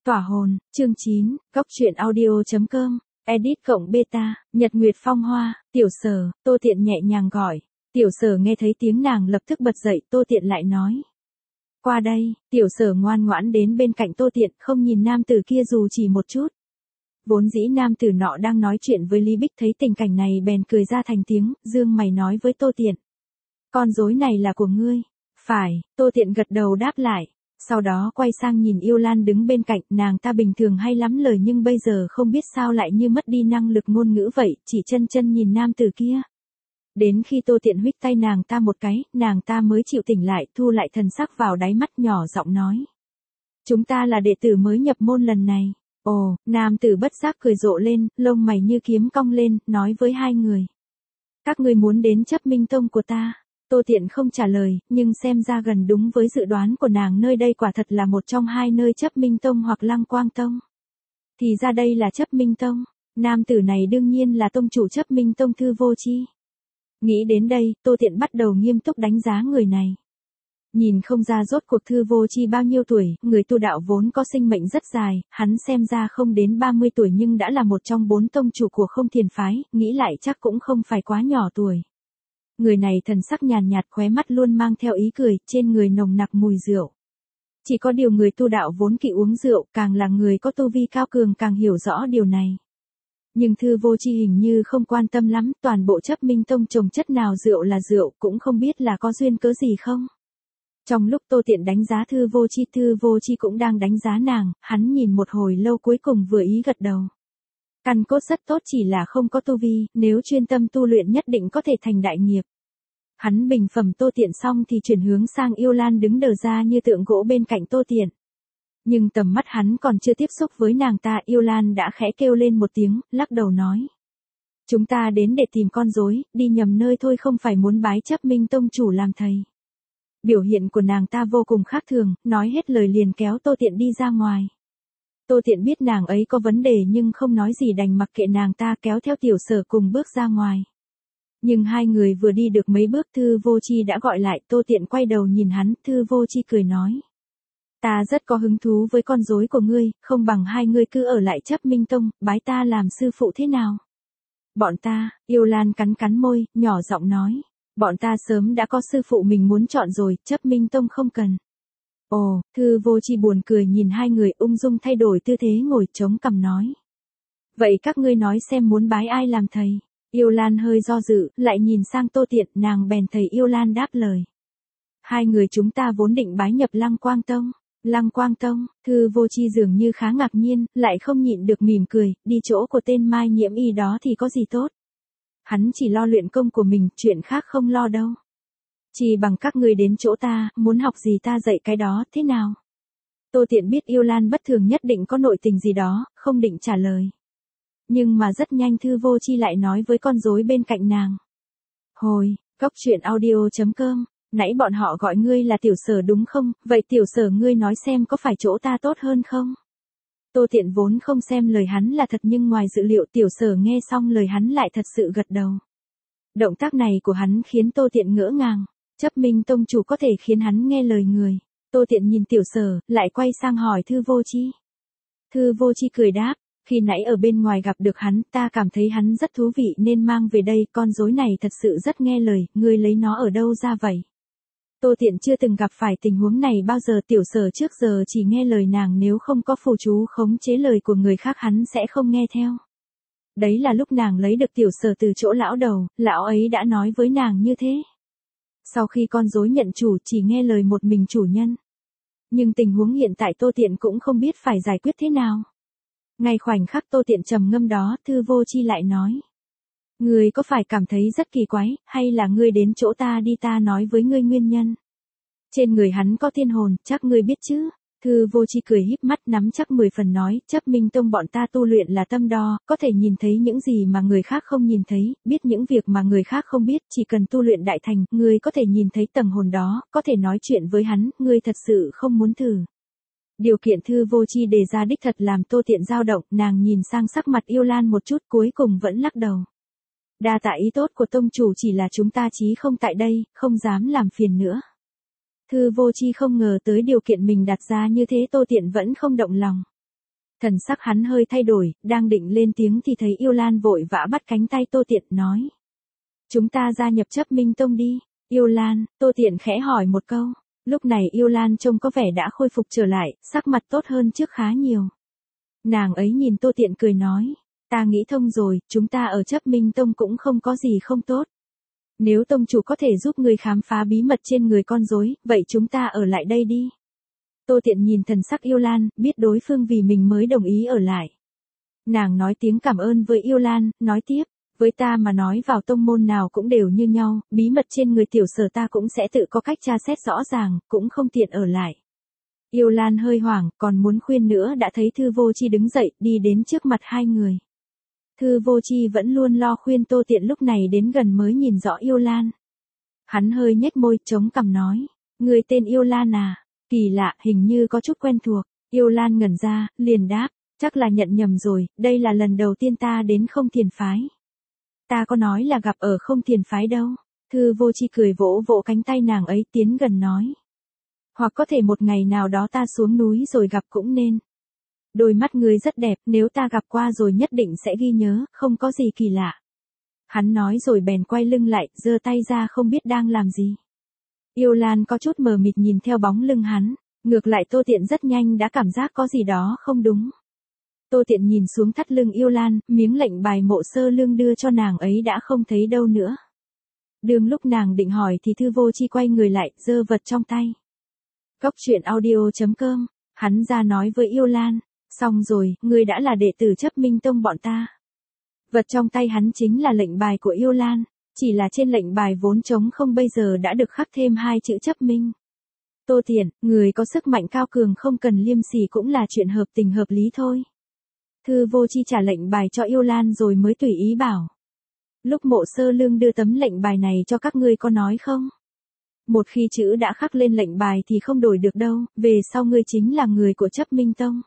Tỏa hồn, chương 9, Góc truyện audio.com, edit cộng beta, Nhật Nguyệt Phong Hoa, Tiểu Sở, Tô Tiện nhẹ nhàng gọi. Tiểu Sở nghe thấy tiếng nàng lập tức bật dậy, Tô Tiện lại nói. Qua đây, Tiểu Sở ngoan ngoãn đến bên cạnh Tô Tiện, không nhìn nam tử kia dù chỉ một chút. Vốn dĩ nam tử nọ đang nói chuyện với Lý Bích thấy tình cảnh này bèn cười ra thành tiếng, dương mày nói với Tô Tiện. Con rối này là của ngươi. Phải, Tô Tiện gật đầu đáp lại. Sau đó quay sang nhìn Yêu Lan đứng bên cạnh, nàng ta bình thường hay lắm lời nhưng bây giờ không biết sao lại như mất đi năng lực ngôn ngữ vậy, chỉ chân chân nhìn nam tử kia. Đến khi Tô Tiện huých tay nàng ta một cái, nàng ta mới chịu tỉnh lại, thu lại thần sắc vào đáy mắt nhỏ giọng nói. Chúng ta là đệ tử mới nhập môn lần này. Ồ, nam tử bất giác cười rộ lên, lông mày như kiếm cong lên, nói với hai người. Các ngươi muốn đến Chấp Minh Tông của ta. Tô Tiện không trả lời, nhưng xem ra gần đúng với dự đoán của nàng, nơi đây quả thật là một trong hai nơi Chấp Minh Tông hoặc Lăng Quang Tông. Thì ra đây là Chấp Minh Tông. Nam tử này đương nhiên là tông chủ Chấp Minh Tông Thư Vô Chi. Nghĩ đến đây, Tô Tiện bắt đầu nghiêm túc đánh giá người này. Nhìn không ra rốt cuộc Thư Vô Chi bao nhiêu tuổi, người tu đạo vốn có sinh mệnh rất dài, hắn xem ra không đến 30 tuổi nhưng đã là một trong 4 tông chủ của Không Thiền Phái, nghĩ lại chắc cũng không phải quá nhỏ tuổi. Người này thần sắc nhàn nhạt, khóe mắt luôn mang theo ý cười, trên người nồng nặc mùi rượu. Chỉ có điều người tu đạo vốn kỵ uống rượu, càng là người có tu vi cao cường càng hiểu rõ điều này. Nhưng Thư Vô Chi hình như không quan tâm lắm, toàn bộ Chấp Minh Tông trồng chất nào rượu là rượu, cũng không biết là có duyên cớ gì không. Trong lúc Tô Tiện đánh giá Thư Vô Chi cũng đang đánh giá nàng, hắn nhìn một hồi lâu cuối cùng vừa ý gật đầu. Căn cốt rất tốt, chỉ là không có tu vi, nếu chuyên tâm tu luyện nhất định có thể thành đại nghiệp. Hắn bình phẩm Tô Tiện xong thì chuyển hướng sang Yêu Lan đứng đờ ra như tượng gỗ bên cạnh Tô Tiện. Nhưng tầm mắt hắn còn chưa tiếp xúc với nàng ta, Yêu Lan đã khẽ kêu lên một tiếng, lắc đầu nói. Chúng ta đến để tìm con rối, đi nhầm nơi thôi, không phải muốn bái Chấp Minh Tông chủ làm thầy. Biểu hiện của nàng ta vô cùng khác thường, nói hết lời liền kéo Tô Tiện đi ra ngoài. Tô Tiện biết nàng ấy có vấn đề nhưng không nói gì, đành mặc kệ nàng ta, kéo theo Tiểu Sở cùng bước ra ngoài. Nhưng hai người vừa đi được mấy bước Thư Vô Chi đã gọi lại, Tô Tiện quay đầu nhìn hắn, Thư Vô Chi cười nói. Ta rất có hứng thú với con rối của ngươi, không bằng hai ngươi cứ ở lại Chấp Minh Tông, bái ta làm sư phụ thế nào? Bọn ta, Yêu Lan cắn cắn môi, nhỏ giọng nói. Bọn ta sớm đã có sư phụ mình muốn chọn rồi, Chấp Minh Tông không cần. Ồ, Thư Vô Chi buồn cười nhìn hai người, ung dung thay đổi tư thế ngồi chống cằm nói. Vậy các ngươi nói xem muốn bái ai làm thầy? Yêu Lan hơi do dự, lại nhìn sang Tô Tiện, nàng bèn thầy Yêu Lan đáp lời. Hai người chúng ta vốn định bái nhập Lăng Quang Tông. Lăng Quang Tông, Thư Vô Chi dường như khá ngạc nhiên, lại không nhịn được mỉm cười, đi chỗ của tên Mai Nhiễm Y đó thì có gì tốt. Hắn chỉ lo luyện công của mình, chuyện khác không lo đâu. Chỉ bằng các người đến chỗ ta, muốn học gì ta dạy cái đó, thế nào? Tô Tiện biết Yêu Lan bất thường nhất định có nội tình gì đó, không định trả lời. Nhưng mà rất nhanh Thư Vô Chi lại nói với con rối bên cạnh nàng. Hồi, Góc truyện audio.com, nãy bọn họ gọi ngươi là Tiểu Sở đúng không? Vậy Tiểu Sở ngươi nói xem có phải chỗ ta tốt hơn không? Tô Tiện vốn không xem lời hắn là thật nhưng ngoài dự liệu Tiểu Sở nghe xong lời hắn lại thật sự gật đầu. Động tác này của hắn khiến Tô Tiện ngỡ ngàng. Chấp Minh Tông chủ có thể khiến hắn nghe lời người. Tô Tiện nhìn Tiểu Sở, lại quay sang hỏi Thư Vô Chi. Thư Vô Chi cười đáp, khi nãy ở bên ngoài gặp được hắn, ta cảm thấy hắn rất thú vị nên mang về đây, con rối này thật sự rất nghe lời, ngươi lấy nó ở đâu ra vậy? Tô Tiện chưa từng gặp phải tình huống này bao giờ, Tiểu Sở trước giờ chỉ nghe lời nàng, nếu không có phù chú khống chế lời của người khác hắn sẽ không nghe theo. Đấy là lúc nàng lấy được Tiểu Sở từ chỗ lão đầu, lão ấy đã nói với nàng như thế. Sau khi con rối nhận chủ chỉ nghe lời một mình chủ nhân. Nhưng tình huống hiện tại Tô Tiện cũng không biết phải giải quyết thế nào. Ngay khoảnh khắc Tô Tiện trầm ngâm đó, Thư Vô Chi lại nói. Ngươi có phải cảm thấy rất kỳ quái, hay là ngươi đến chỗ ta đi, ta nói với ngươi nguyên nhân. Trên người hắn có thiên hồn, chắc ngươi biết chứ. Thư Vô Chi cười híp mắt nắm chắc 10 phần nói, Chấp Minh Tông bọn ta tu luyện là tâm đo, có thể nhìn thấy những gì mà người khác không nhìn thấy, biết những việc mà người khác không biết, chỉ cần tu luyện đại thành, ngươi có thể nhìn thấy tầng hồn đó, có thể nói chuyện với hắn, ngươi thật sự không muốn thử. Điều kiện Thư Vô Chi đề ra đích thật làm Tô Tiện dao động, nàng nhìn sang sắc mặt Yêu Lan một chút cuối cùng vẫn lắc đầu. Đa tạ ý tốt của tông chủ, chỉ là chúng ta chí không tại đây, không dám làm phiền nữa. Thư Vô Chi không ngờ tới điều kiện mình đặt ra như thế, Tô Tiện vẫn không động lòng. Thần sắc hắn hơi thay đổi, đang định lên tiếng thì thấy Yêu Lan vội vã bắt cánh tay Tô Tiện nói. Chúng ta gia nhập chấp Minh Tông đi. Yêu Lan, Tô Tiện khẽ hỏi một câu. Lúc này Yêu Lan trông có vẻ đã khôi phục trở lại, sắc mặt tốt hơn trước khá nhiều. Nàng ấy nhìn Tô Tiện cười nói. Ta nghĩ thông rồi, chúng ta ở chấp Minh Tông cũng không có gì không tốt. Nếu tông chủ có thể giúp người khám phá bí mật trên người con rối, vậy chúng ta ở lại đây đi. Tô Tiện nhìn thần sắc Yêu Lan, biết đối phương vì mình mới đồng ý ở lại. Nàng nói tiếng cảm ơn với Yêu Lan, nói tiếp, với ta mà nói vào tông môn nào cũng đều như nhau, bí mật trên người tiểu sở ta cũng sẽ tự có cách tra xét rõ ràng, cũng không tiện ở lại. Yêu Lan hơi hoảng, còn muốn khuyên nữa đã thấy Thư Vô Chi đứng dậy, đi đến trước mặt hai người. Thư Vô Chi vẫn luôn lo khuyên Tô Tiện lúc này đến gần mới nhìn rõ Yêu Lan. Hắn hơi nhếch môi, chống cằm nói, người tên Yêu Lan à? Kỳ lạ, hình như có chút quen thuộc. Yêu Lan ngẩn ra, liền đáp, chắc là nhận nhầm rồi, đây là lần đầu tiên ta đến Không Thiền Phái. Ta có nói là gặp ở Không Thiền Phái đâu. Thư Vô Chi cười vỗ vỗ cánh tay nàng ấy tiến gần nói. Hoặc có thể một ngày nào đó ta xuống núi rồi gặp cũng nên. Đôi mắt người rất đẹp, nếu ta gặp qua rồi nhất định sẽ ghi nhớ, không có gì kỳ lạ. Hắn nói rồi bèn quay lưng lại, giơ tay ra không biết đang làm gì. Yêu Lan có chút mờ mịt nhìn theo bóng lưng hắn, ngược lại Tô Tiện rất nhanh đã cảm giác có gì đó không đúng. Tô Tiện nhìn xuống thắt lưng Yêu Lan, miếng lệnh bài Mộ Sơ Lương đưa cho nàng ấy đã không thấy đâu nữa. Đương lúc nàng định hỏi thì Thư Vô Chi quay người lại, giơ vật trong tay. Cốc truyện audio.com, hắn ra nói với Yêu Lan, xong rồi, ngươi đã là đệ tử chấp Minh Tông bọn ta. Vật trong tay hắn chính là lệnh bài của Yêu Lan, chỉ là trên lệnh bài vốn trống không bây giờ đã được khắc thêm hai chữ chấp minh. Tô Tiện, người có sức mạnh cao cường không cần liêm sỉ cũng là chuyện hợp tình hợp lý thôi. Thư Vô Chi trả lệnh bài cho Yêu Lan rồi mới tùy ý bảo. Lúc Mộ Sơ Lương đưa tấm lệnh bài này cho các ngươi có nói không? Một khi chữ đã khắc lên lệnh bài thì không đổi được đâu, về sau ngươi chính là người của chấp Minh Tông.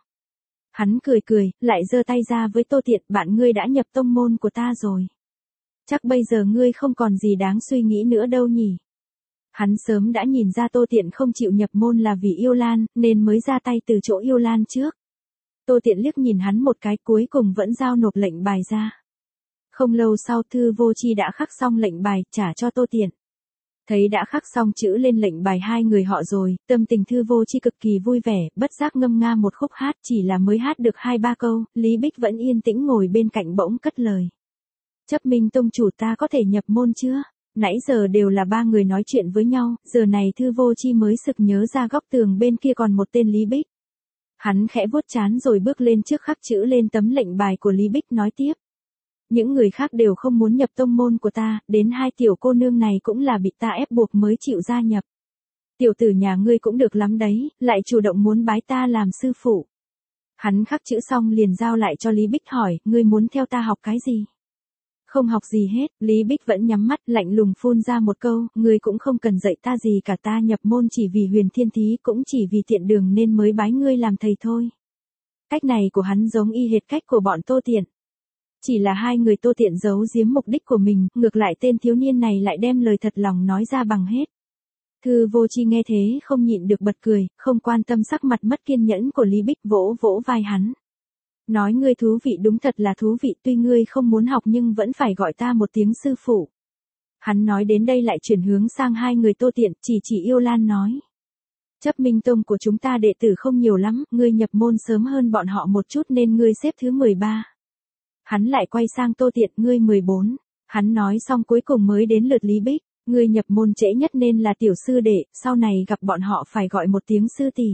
Hắn cười cười, lại giơ tay ra với Tô Tiện, bạn ngươi đã nhập tông môn của ta rồi. Chắc bây giờ ngươi không còn gì đáng suy nghĩ nữa đâu nhỉ. Hắn sớm đã nhìn ra Tô Tiện không chịu nhập môn là vì Yêu Lan, nên mới ra tay từ chỗ Yêu Lan trước. Tô Tiện liếc nhìn hắn một cái cuối cùng vẫn giao nộp lệnh bài ra. Không lâu sau Thư Vô Chi đã khắc xong lệnh bài, trả cho Tô Tiện. Thấy đã khắc xong chữ lên lệnh bài hai người họ rồi, tâm tình Thư Vô Chi cực kỳ vui vẻ, bất giác ngâm nga một khúc hát, chỉ là mới hát được 2-3 câu, Lý Bích vẫn yên tĩnh ngồi bên cạnh bỗng cất lời. Chấp Minh Tông chủ ta có thể nhập môn chưa? Nãy giờ đều là ba người nói chuyện với nhau, giờ này Thư Vô Chi mới sực nhớ ra góc tường bên kia còn một tên Lý Bích. Hắn khẽ vuốt trán rồi bước lên trước khắc chữ lên tấm lệnh bài của Lý Bích nói tiếp. Những người khác đều không muốn nhập tông môn của ta, đến hai tiểu cô nương này cũng là bị ta ép buộc mới chịu gia nhập. Tiểu tử nhà ngươi cũng được lắm đấy, lại chủ động muốn bái ta làm sư phụ. Hắn khắc chữ xong liền giao lại cho Lý Bích hỏi, ngươi muốn theo ta học cái gì? Không học gì hết, Lý Bích vẫn nhắm mắt lạnh lùng phun ra một câu, ngươi cũng không cần dạy ta gì cả, ta nhập môn chỉ vì Huyền Thiên Thí, cũng chỉ vì tiện đường nên mới bái ngươi làm thầy thôi. Cách này của hắn giống y hệt cách của bọn Tô Tiện. Chỉ là hai người Tô Tiện giấu giếm mục đích của mình, ngược lại tên thiếu niên này lại đem lời thật lòng nói ra bằng hết. Thư Vô Chi nghe thế không nhịn được bật cười, không quan tâm sắc mặt mất kiên nhẫn của Lý Bích, vỗ vỗ vai hắn. Nói ngươi thú vị, đúng thật là thú vị, tuy ngươi không muốn học nhưng vẫn phải gọi ta một tiếng sư phụ. Hắn nói đến đây lại chuyển hướng sang hai người Tô Tiện, chỉ Yêu Lan nói. Chấp Minh Tông của chúng ta đệ tử không nhiều lắm, ngươi nhập môn sớm hơn bọn họ một chút nên ngươi xếp thứ 13. Hắn lại quay sang Tô Tiện, ngươi 14. Hắn nói xong cuối cùng mới đến lượt Lý Bích, ngươi nhập môn trễ nhất nên là tiểu sư đệ, sau này gặp bọn họ phải gọi một tiếng sư tỷ.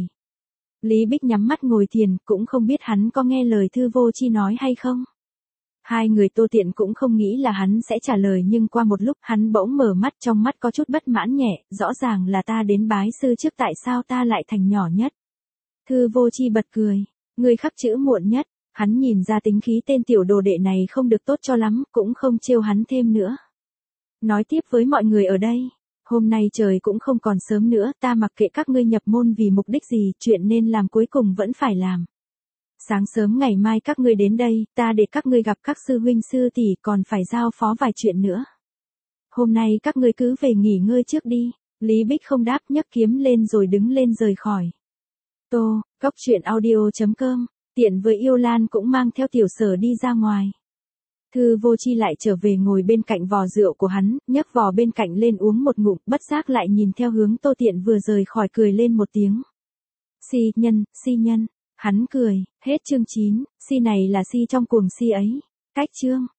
Lý Bích nhắm mắt ngồi thiền, cũng không biết hắn có nghe lời Thư Vô Chi nói hay không. Hai người Tô Tiện cũng không nghĩ là hắn sẽ trả lời nhưng qua một lúc hắn bỗng mở mắt, trong mắt có chút bất mãn nhẹ, rõ ràng là ta đến bái sư trước tại sao ta lại thành nhỏ nhất. Thư Vô Chi bật cười, ngươi khắc chữ muộn nhất. Hắn nhìn ra tính khí tên tiểu đồ đệ này không được tốt cho lắm, cũng không trêu hắn thêm nữa. Nói tiếp với mọi người ở đây, hôm nay trời cũng không còn sớm nữa, ta mặc kệ các ngươi nhập môn vì mục đích gì, chuyện nên làm cuối cùng vẫn phải làm. Sáng sớm ngày mai các ngươi đến đây, ta để các ngươi gặp các sư huynh sư tỷ, còn phải giao phó vài chuyện nữa. Hôm nay các ngươi cứ về nghỉ ngơi trước đi. Lý Bích không đáp, nhấc kiếm lên rồi đứng lên rời khỏi. Tô, Cốc truyện audio.com Tiện với Yêu Lan cũng mang theo Tiểu Sở đi ra ngoài. Thư Vô Chi lại trở về ngồi bên cạnh vò rượu của hắn, nhấc vò bên cạnh lên uống một ngụm, bất giác lại nhìn theo hướng Tô Tiện vừa rời khỏi cười lên một tiếng. Si nhân, hắn cười, hết chương 9, si này là si trong cuồng si ấy. Cách chương.